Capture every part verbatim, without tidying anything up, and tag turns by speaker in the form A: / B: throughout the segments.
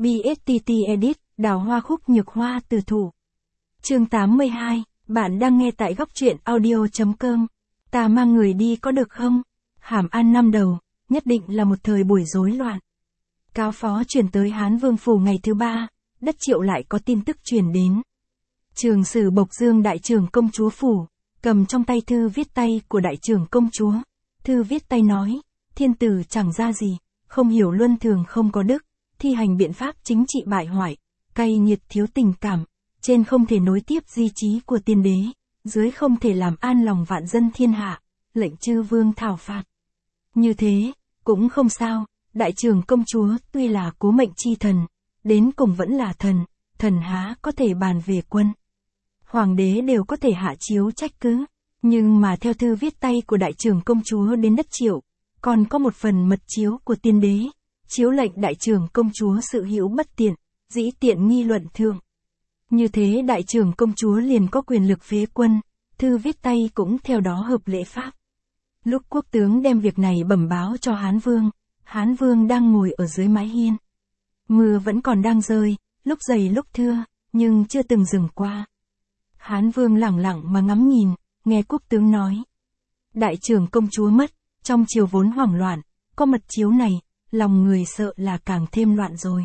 A: bê ét tê tê Edit, đào hoa khúc nhược hoa từ thủ. Chương tám mươi hai, bạn đang nghe tại góc truyện audio chấm com. Ta mang người đi có được không? Hàm An năm đầu, nhất định là một thời buổi rối loạn. Cáo phó truyền tới Hán Vương phủ ngày thứ ba, đất Triệu lại có tin tức truyền đến. Trường Sử Bộc Dương đại trưởng công chúa phủ, cầm trong tay thư viết tay của đại trưởng công chúa. Thư viết tay nói, thiên tử chẳng ra gì, không hiểu luân thường không có đức, thi hành biện pháp chính trị bại hoại, cay nghiệt thiếu tình cảm, trên không thể nối tiếp di chí của tiên đế, dưới không thể làm an lòng vạn dân thiên hạ, lệnh chư vương thảo phạt. Như thế, cũng không sao, đại trưởng công chúa tuy là cố mệnh chi thần, đến cùng vẫn là thần, thần há có thể bàn về quân. Hoàng đế đều có thể hạ chiếu trách cứ, nhưng mà theo thư viết tay của đại trưởng công chúa đến đất Triệu, còn có một phần mật chiếu của tiên đế, chiếu lệnh đại trưởng công chúa sự hữu bất tiện, dĩ tiện nghi luận thượng. Như thế đại trưởng công chúa liền có quyền lực phế quân, thư viết tay cũng theo đó hợp lễ pháp. Lúc quốc tướng đem việc này bẩm báo cho Hán Vương, Hán Vương đang ngồi ở dưới mái hiên. Mưa vẫn còn đang rơi, lúc dày lúc thưa, nhưng chưa từng dừng qua. Hán Vương lẳng lặng mà ngắm nhìn, nghe quốc tướng nói. Đại trưởng công chúa mất, trong triều vốn hoảng loạn, có mật chiếu này, lòng người sợ là càng thêm loạn rồi.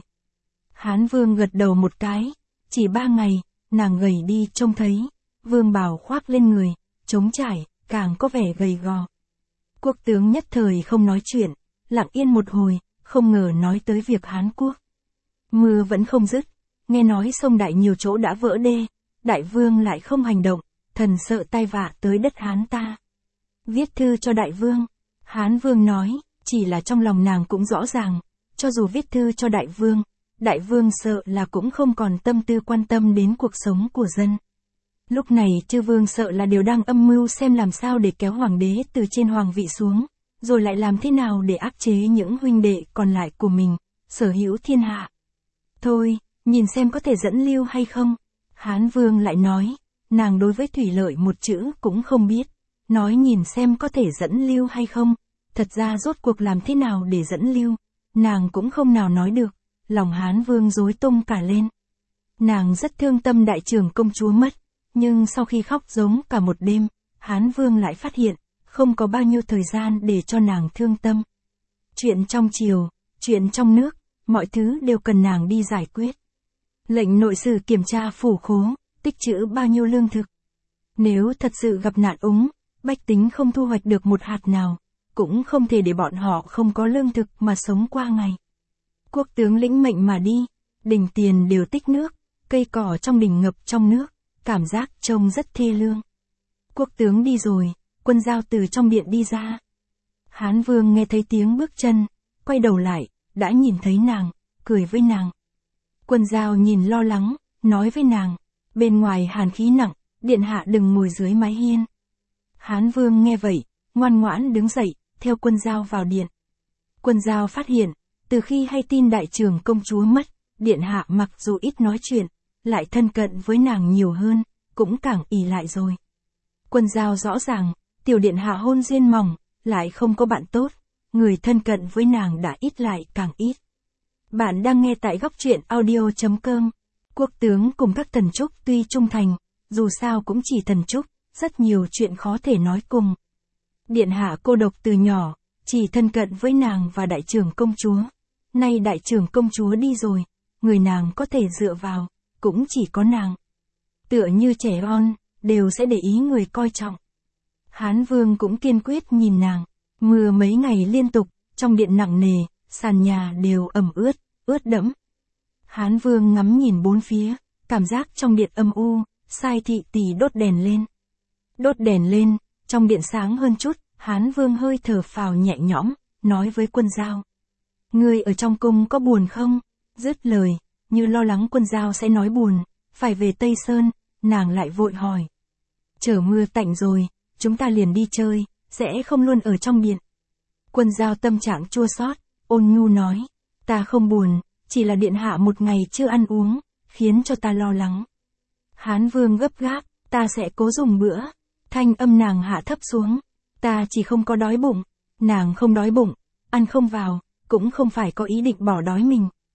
A: Hán Vương gật đầu một cái, chỉ ba ngày, nàng gầy đi trông thấy, vương bào khoác lên người, trống trải, càng có vẻ gầy gò. Quốc tướng nhất thời không nói chuyện, lặng yên một hồi, không ngờ nói tới việc Hán quốc. Mưa vẫn không dứt, nghe nói sông Đại nhiều chỗ đã vỡ đê, đại vương lại không hành động, thần sợ tai vạ tới đất Hán ta. Viết thư cho đại vương, Hán Vương nói, chỉ là trong lòng nàng cũng rõ ràng, cho dù viết thư cho đại vương, đại vương sợ là cũng không còn tâm tư quan tâm đến cuộc sống của dân. Lúc này chư vương sợ là đều đang âm mưu xem làm sao để kéo hoàng đế từ trên hoàng vị xuống, rồi lại làm thế nào để áp chế những huynh đệ còn lại của mình, sở hữu thiên hạ. Thôi, nhìn xem có thể dẫn lưu hay không. Hán Vương lại nói, nàng đối với thủy lợi một chữ cũng không biết, nói nhìn xem có thể dẫn lưu hay không, thật ra rốt cuộc làm thế nào để dẫn lưu, nàng cũng không nào nói được, lòng Hán Vương rối tung cả lên. Nàng rất thương tâm đại trưởng công chúa mất, nhưng sau khi khóc giống cả một đêm, Hán Vương lại phát hiện, không có bao nhiêu thời gian để cho nàng thương tâm. Chuyện trong triều, chuyện trong nước, mọi thứ đều cần nàng đi giải quyết. Lệnh nội sử kiểm tra phủ khố, tích trữ bao nhiêu lương thực. Nếu thật sự gặp nạn úng, bách tính không thu hoạch được một hạt nào, cũng không thể để bọn họ không có lương thực mà sống qua ngày. Quốc tướng lĩnh mệnh mà đi, đình tiền đều tích nước, cây cỏ trong đình ngập trong nước, cảm giác trông rất thê lương. Quốc tướng đi rồi, Quân Giao từ trong điện đi ra. Hán Vương nghe thấy tiếng bước chân, quay đầu lại, đã nhìn thấy nàng, cười với nàng. Quân Giao nhìn lo lắng, nói với nàng, bên ngoài hàn khí nặng, điện hạ đừng ngồi dưới mái hiên. Hán Vương nghe vậy, ngoan ngoãn đứng dậy, theo Quân Giao vào điện. Quân Giao phát hiện, từ khi hay tin đại trưởng công chúa mất, điện hạ mặc dù ít nói chuyện, lại thân cận với nàng nhiều hơn, cũng càng ỷ lại rồi. Quân Giao rõ ràng, tiểu điện hạ hôn duyên mỏng, lại không có bạn tốt, người thân cận với nàng đã ít lại càng ít. Bạn đang nghe tại góc truyện audio chấm com. Quốc tướng cùng các thần trúc tuy trung thành, dù sao cũng chỉ thần trúc, rất nhiều chuyện khó thể nói cùng. Điện hạ cô độc từ nhỏ, chỉ thân cận với nàng và đại trưởng công chúa. Nay đại trưởng công chúa đi rồi, người nàng có thể dựa vào, cũng chỉ có nàng. Tựa như trẻ con, đều sẽ để ý người coi trọng. Hán Vương cũng kiên quyết nhìn nàng, mưa mấy ngày liên tục, trong điện nặng nề, sàn nhà đều ẩm ướt, ướt đẫm. Hán Vương ngắm nhìn bốn phía, cảm giác trong điện âm u, sai thị tỷ đốt đèn lên. Đốt đèn lên, trong điện sáng hơn chút, Hán Vương hơi thở phào nhẹ nhõm, nói với Quân Giao. Ngươi ở trong cung có buồn không? Dứt lời, như lo lắng Quân Giao sẽ nói buồn, phải về Tây Sơn, nàng lại vội hỏi. Chờ mưa tạnh rồi, chúng ta liền đi chơi, sẽ không luôn ở trong điện. Quân Giao tâm trạng chua xót, ôn nhu nói, ta không buồn, chỉ là điện hạ một ngày chưa ăn uống, khiến cho ta lo lắng. Hán Vương gấp gáp, ta sẽ cố dùng bữa. Thanh âm nàng hạ thấp xuống, ta chỉ không có đói bụng, nàng không đói bụng, ăn không vào, cũng không phải có ý định bỏ đói mình.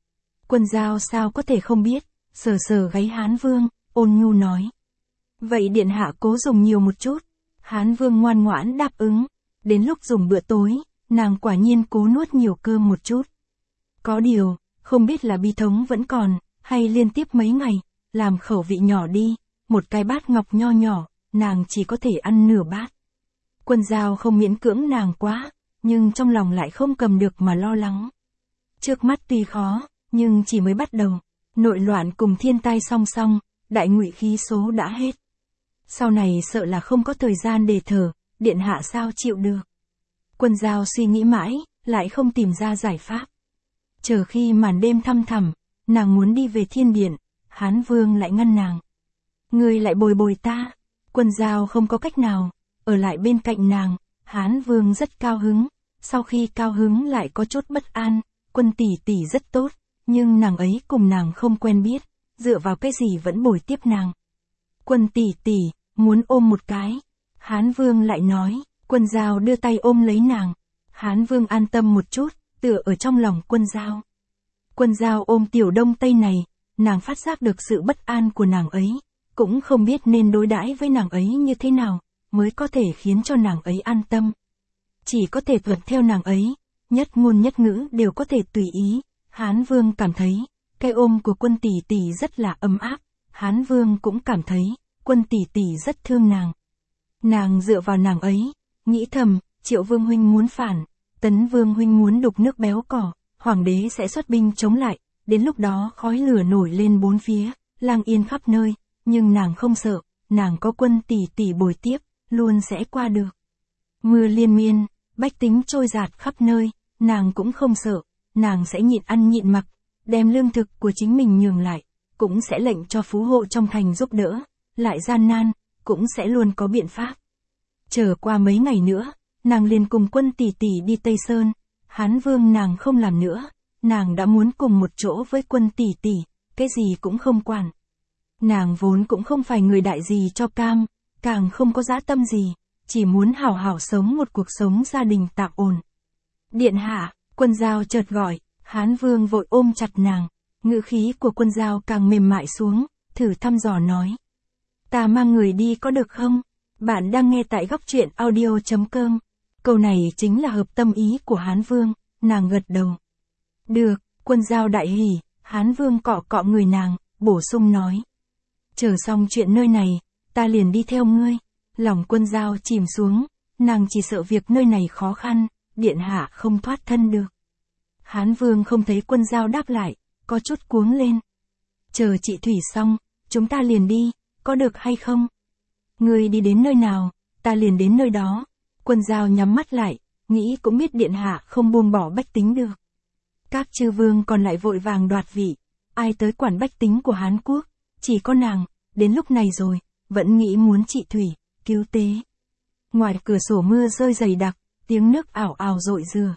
A: Quân Dao sao có thể không biết, sờ sờ gáy Hán Vương, ôn nhu nói. Vậy điện hạ cố dùng nhiều một chút. Hán Vương ngoan ngoãn đáp ứng. Đến lúc dùng bữa tối, nàng quả nhiên cố nuốt nhiều cơm một chút. Có điều, không biết là bi thống vẫn còn, hay liên tiếp mấy ngày, làm khẩu vị nhỏ đi, một cái bát ngọc nho nhỏ, nàng chỉ có thể ăn nửa bát. Quân Dao không miễn cưỡng nàng quá, nhưng trong lòng lại không cầm được mà lo lắng. Trước mắt tuy khó, nhưng chỉ mới bắt đầu, nội loạn cùng thiên tai song song, đại ngụy khí số đã hết. Sau này sợ là không có thời gian để thở, điện hạ sao chịu được. Quân Dao suy nghĩ mãi, lại không tìm ra giải pháp. Chờ khi màn đêm thăm thẳm, nàng muốn đi về thiên điện, Hán Vương lại ngăn nàng. Ngươi lại bồi bồi ta. Quân Dao không có cách nào, ở lại bên cạnh nàng, Hán Vương rất cao hứng, sau khi cao hứng lại có chút bất an, Quân tỷ tỷ rất tốt, nhưng nàng ấy cùng nàng không quen biết, dựa vào cái gì vẫn bồi tiếp nàng. Quân tỷ tỷ, muốn ôm một cái. Hán Vương lại nói, Quân Dao đưa tay ôm lấy nàng. Hán Vương an tâm một chút, tựa ở trong lòng Quân Dao. Quân Dao ôm tiểu đông tây này, nàng phát giác được sự bất an của nàng ấy, cũng không biết nên đối đãi với nàng ấy như thế nào, mới có thể khiến cho nàng ấy an tâm. Chỉ có thể thuận theo nàng ấy, nhất ngôn nhất ngữ đều có thể tùy ý. Hán Vương cảm thấy, cái ôm của Quân tỷ tỷ rất là ấm áp, Hán Vương cũng cảm thấy, Quân tỷ tỷ rất thương nàng. Nàng dựa vào nàng ấy, nghĩ thầm, Triệu Vương huynh muốn phản, Tấn Vương huynh muốn đục nước béo cỏ, hoàng đế sẽ xuất binh chống lại, đến lúc đó khói lửa nổi lên bốn phía, lang yên khắp nơi, nhưng nàng không sợ, nàng có Quân tỷ tỷ bồi tiếp, luôn sẽ qua được. Mưa liên miên, bách tính trôi dạt khắp nơi, nàng cũng không sợ, nàng sẽ nhịn ăn nhịn mặc, đem lương thực của chính mình nhường lại, cũng sẽ lệnh cho phú hộ trong thành giúp đỡ, lại gian nan, cũng sẽ luôn có biện pháp. Chờ qua mấy ngày nữa, nàng liền cùng Quân tỷ tỷ đi Tây Sơn, Hán Vương nàng không làm nữa, nàng đã muốn cùng một chỗ với Quân tỷ tỷ, cái gì cũng không quản. Nàng vốn cũng không phải người đại gì cho cam, càng không có dã tâm gì, chỉ muốn hảo hảo sống một cuộc sống gia đình tạm ổn. Điện hạ, Quân Dao chợt gọi, Hán Vương vội ôm chặt nàng, ngữ khí của Quân Dao càng mềm mại xuống, thử thăm dò nói. Ta mang người đi có được không? Bạn đang nghe tại góc truyện audio chấm com. Câu này chính là hợp tâm ý của Hán Vương, nàng gật đầu. Được, Quân Dao đại hỉ, Hán Vương cọ cọ người nàng, bổ sung nói. Chờ xong chuyện nơi này, ta liền đi theo ngươi. Lòng Quân Dao chìm xuống, nàng chỉ sợ việc nơi này khó khăn, điện hạ không thoát thân được. Hán Vương không thấy Quân Dao đáp lại, có chút cuống lên. Chờ chị Thủy xong, chúng ta liền đi, có được hay không? Ngươi đi đến nơi nào, ta liền đến nơi đó. Quân Dao nhắm mắt lại, nghĩ cũng biết điện hạ không buông bỏ bách tính được. Các chư vương còn lại vội vàng đoạt vị, ai tới quản bách tính của Hán Quốc, chỉ có nàng, đến lúc này rồi, vẫn nghĩ muốn trị thủy, cứu tế. Ngoài cửa sổ mưa rơi dày đặc, tiếng nước ảo ảo rội rửa.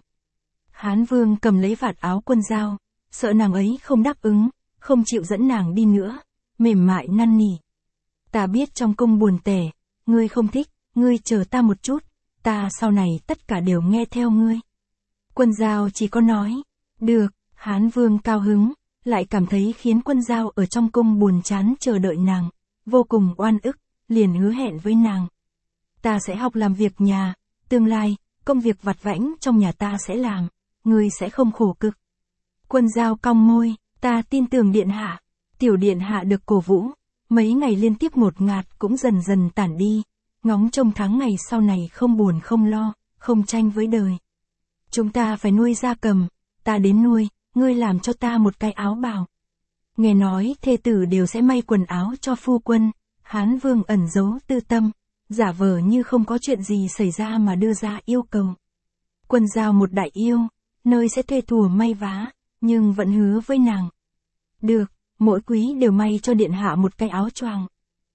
A: Hán Vương cầm lấy vạt áo Quân Dao, sợ nàng ấy không đáp ứng, không chịu dẫn nàng đi nữa, mềm mại năn nỉ. Ta biết trong cung buồn tẻ, ngươi không thích, ngươi chờ ta một chút, ta sau này tất cả đều nghe theo ngươi. Quân Dao chỉ có nói, được. Hán Vương cao hứng, lại cảm thấy khiến Quân Dao ở trong cung buồn chán chờ đợi nàng, vô cùng oan ức, liền hứa hẹn với nàng. Ta sẽ học làm việc nhà, tương lai, công việc vặt vãnh trong nhà ta sẽ làm, ngươi sẽ không khổ cực. Quân Dao cong môi, ta tin tưởng điện hạ. Tiểu điện hạ được cổ vũ, mấy ngày liên tiếp ngột ngạt cũng dần dần tản đi, ngóng trông tháng ngày sau này không buồn không lo, không tranh với đời. Chúng ta phải nuôi gia cầm, ta đến nuôi, ngươi làm cho ta một cái áo bào. Nghe nói thê tử đều sẽ may quần áo cho phu quân, Hán Vương ẩn giấu tư tâm, giả vờ như không có chuyện gì xảy ra mà đưa ra yêu cầu. Quân Dao một đại yêu, nơi sẽ thuê thùa may vá, nhưng vẫn hứa với nàng. Được, mỗi quý đều may cho điện hạ một cái áo choàng.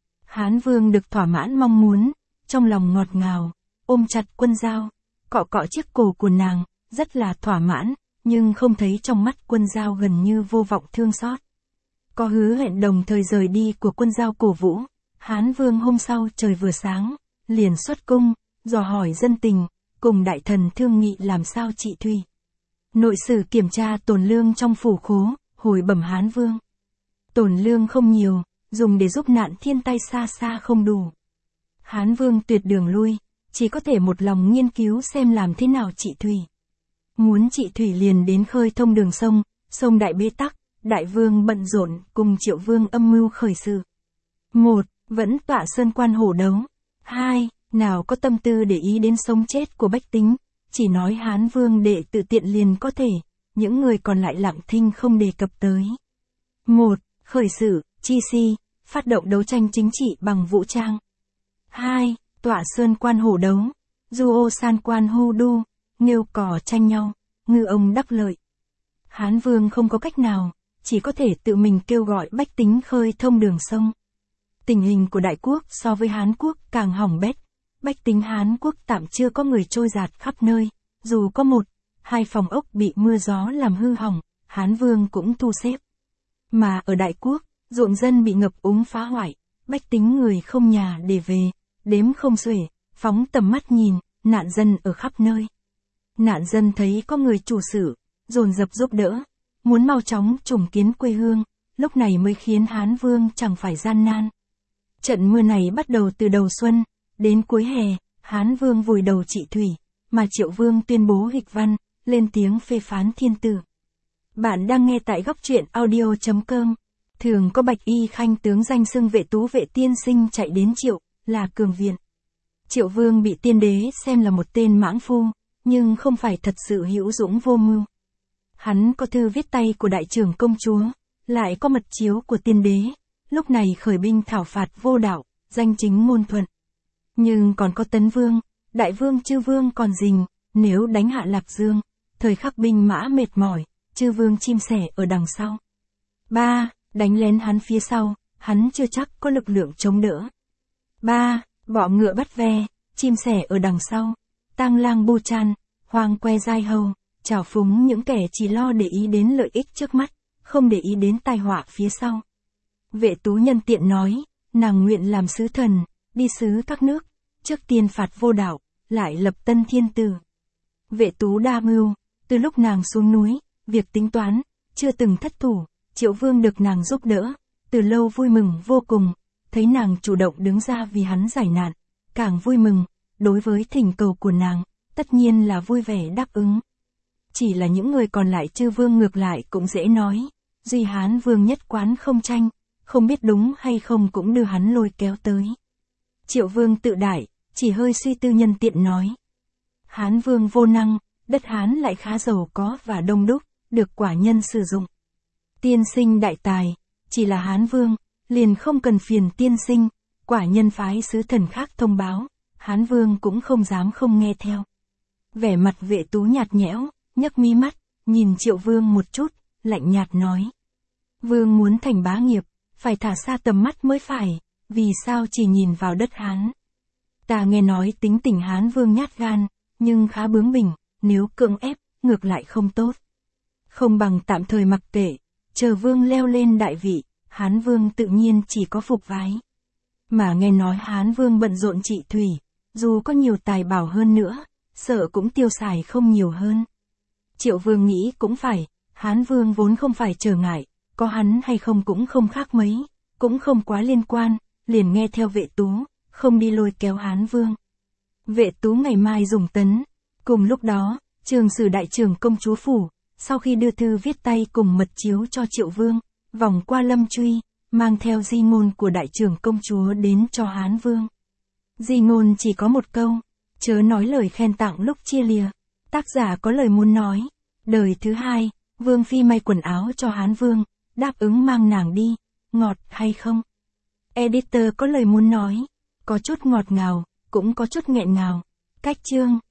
A: Hán Vương được thỏa mãn mong muốn, trong lòng ngọt ngào, ôm chặt Quân Dao, cọ cọ chiếc cổ của nàng, rất là thỏa mãn, nhưng không thấy trong mắt Quân Dao gần như vô vọng thương xót. Có hứa hẹn đồng thời rời đi của Quân Dao cổ vũ, Hán Vương hôm sau trời vừa sáng, liền xuất cung, dò hỏi dân tình, cùng đại thần thương nghị làm sao trị thủy. Nội sử kiểm tra tồn lương trong phủ khố, hồi bẩm Hán Vương. Tổn lương không nhiều, dùng để giúp nạn thiên tai xa xa không đủ. Hán Vương tuyệt đường lui, chỉ có thể một lòng nghiên cứu xem làm thế nào trị thủy. Muốn trị thủy liền đến khơi thông đường sông, sông đại bế tắc, đại vương bận rộn cùng Triệu Vương âm mưu khởi sự. một. Vẫn tọa sơn quan hổ đấu. hai. Nào có tâm tư để ý đến sống chết của bách tính, chỉ nói Hán Vương đệ tự tiện liền có thể, những người còn lại lặng thinh không đề cập tới. một. Khởi sự, chi si, phát động đấu tranh chính trị bằng vũ trang. hai. Tọa sơn quan hổ đấu, du ô san quan hô đu, nghêu cò tranh nhau, ngư ông đắc lợi. Hán Vương không có cách nào, chỉ có thể tự mình kêu gọi bách tính khơi thông đường sông. Tình hình của đại quốc so với Hán Quốc càng hỏng bét, bách tính Hán Quốc tạm chưa có người trôi dạt khắp nơi, dù có một, hai phòng ốc bị mưa gió làm hư hỏng, Hán Vương cũng thu xếp. Mà ở đại quốc, ruộng dân bị ngập úng phá hoại, bách tính người không nhà để về, đếm không xuể, phóng tầm mắt nhìn, nạn dân ở khắp nơi. Nạn dân thấy có người chủ sự, dồn dập giúp đỡ, muốn mau chóng trùng kiến quê hương, lúc này mới khiến Hán Vương chẳng phải gian nan. Trận mưa này bắt đầu từ đầu xuân, đến cuối hè, Hán Vương vùi đầu trị thủy, mà Triệu Vương tuyên bố nghịch văn, lên tiếng phê phán thiên tử. Bạn đang nghe tại góc truyện audio chấm com. Thường có bạch y khanh tướng danh xưng vệ tú vệ tiên sinh chạy đến Triệu, là cường viện. Triệu Vương bị tiên đế xem là một tên mãng phu, nhưng không phải thật sự hữu dũng vô mưu. Hắn có thư viết tay của đại trưởng công chúa, lại có mật chiếu của tiên đế, lúc này khởi binh thảo phạt vô đạo, danh chính ngôn thuận. Nhưng còn có Tấn Vương, Đại Vương Chư Vương còn rình, nếu đánh hạ Lạc Dương, thời khắc binh mã mệt mỏi, Chư Vương chim sẻ ở đằng sau. ba. Đánh lén hắn phía sau, hắn chưa chắc có lực lượng chống đỡ. ba. Bọ ngựa bắt ve, chim sẻ ở đằng sau, tang lang bu chan, hoang que dai hầu, trào phúng những kẻ chỉ lo để ý đến lợi ích trước mắt, không để ý đến tai họa phía sau. Vệ tú nhân tiện nói, nàng nguyện làm sứ thần, đi sứ các nước, trước tiên phạt vô đạo, lại lập tân thiên tử. Vệ tú đa mưu, từ lúc nàng xuống núi, việc tính toán, chưa từng thất thủ, Triệu Vương được nàng giúp đỡ, từ lâu vui mừng vô cùng, thấy nàng chủ động đứng ra vì hắn giải nạn, càng vui mừng, đối với thỉnh cầu của nàng, tất nhiên là vui vẻ đáp ứng. Chỉ là những người còn lại Chư Vương ngược lại cũng dễ nói, duy Hán Vương nhất quán không tranh, không biết đúng hay không cũng đưa hắn lôi kéo tới. Triệu Vương tự đại, chỉ hơi suy tư nhân tiện nói. Hán Vương vô năng, đất Hán lại khá giàu có và đông đúc, được quả nhân sử dụng. Tiên sinh đại tài, chỉ là Hán Vương, liền không cần phiền tiên sinh, quả nhân phái sứ thần khác thông báo, Hán Vương cũng không dám không nghe theo. Vẻ mặt vệ tú nhạt nhẽo, nhấc mí mắt, nhìn Triệu Vương một chút, lạnh nhạt nói. Vương muốn thành bá nghiệp, phải thả xa tầm mắt mới phải, vì sao chỉ nhìn vào đất Hán. Ta nghe nói tính tình Hán Vương nhát gan, nhưng khá bướng bỉnh, nếu cưỡng ép, ngược lại không tốt. Không bằng tạm thời mặc kệ, chờ Vương leo lên đại vị, Hán Vương tự nhiên chỉ có phục vái. Mà nghe nói Hán Vương bận rộn trị thủy, dù có nhiều tài bảo hơn nữa, sợ cũng tiêu xài không nhiều hơn. Triệu Vương nghĩ cũng phải, Hán Vương vốn không phải trở ngại, có hắn hay không cũng không khác mấy, cũng không quá liên quan, liền nghe theo vệ tú, không đi lôi kéo Hán Vương. Vệ tú ngày mai dùng tấn. Cùng lúc đó, Trường Sử đại trưởng công chúa phủ, sau khi đưa thư viết tay cùng mật chiếu cho Triệu Vương, vòng qua Lâm Truy, mang theo di ngôn của đại trưởng công chúa đến cho Hán Vương. Di ngôn chỉ có một câu, chớ nói lời khen tặng lúc chia lìa. Tác giả có lời muốn nói. Đời thứ hai, Vương Phi may quần áo cho Hán Vương, đáp ứng mang nàng đi, ngọt hay không? Editor có lời muốn nói, có chút ngọt ngào, cũng có chút nghẹn ngào. Cách chương.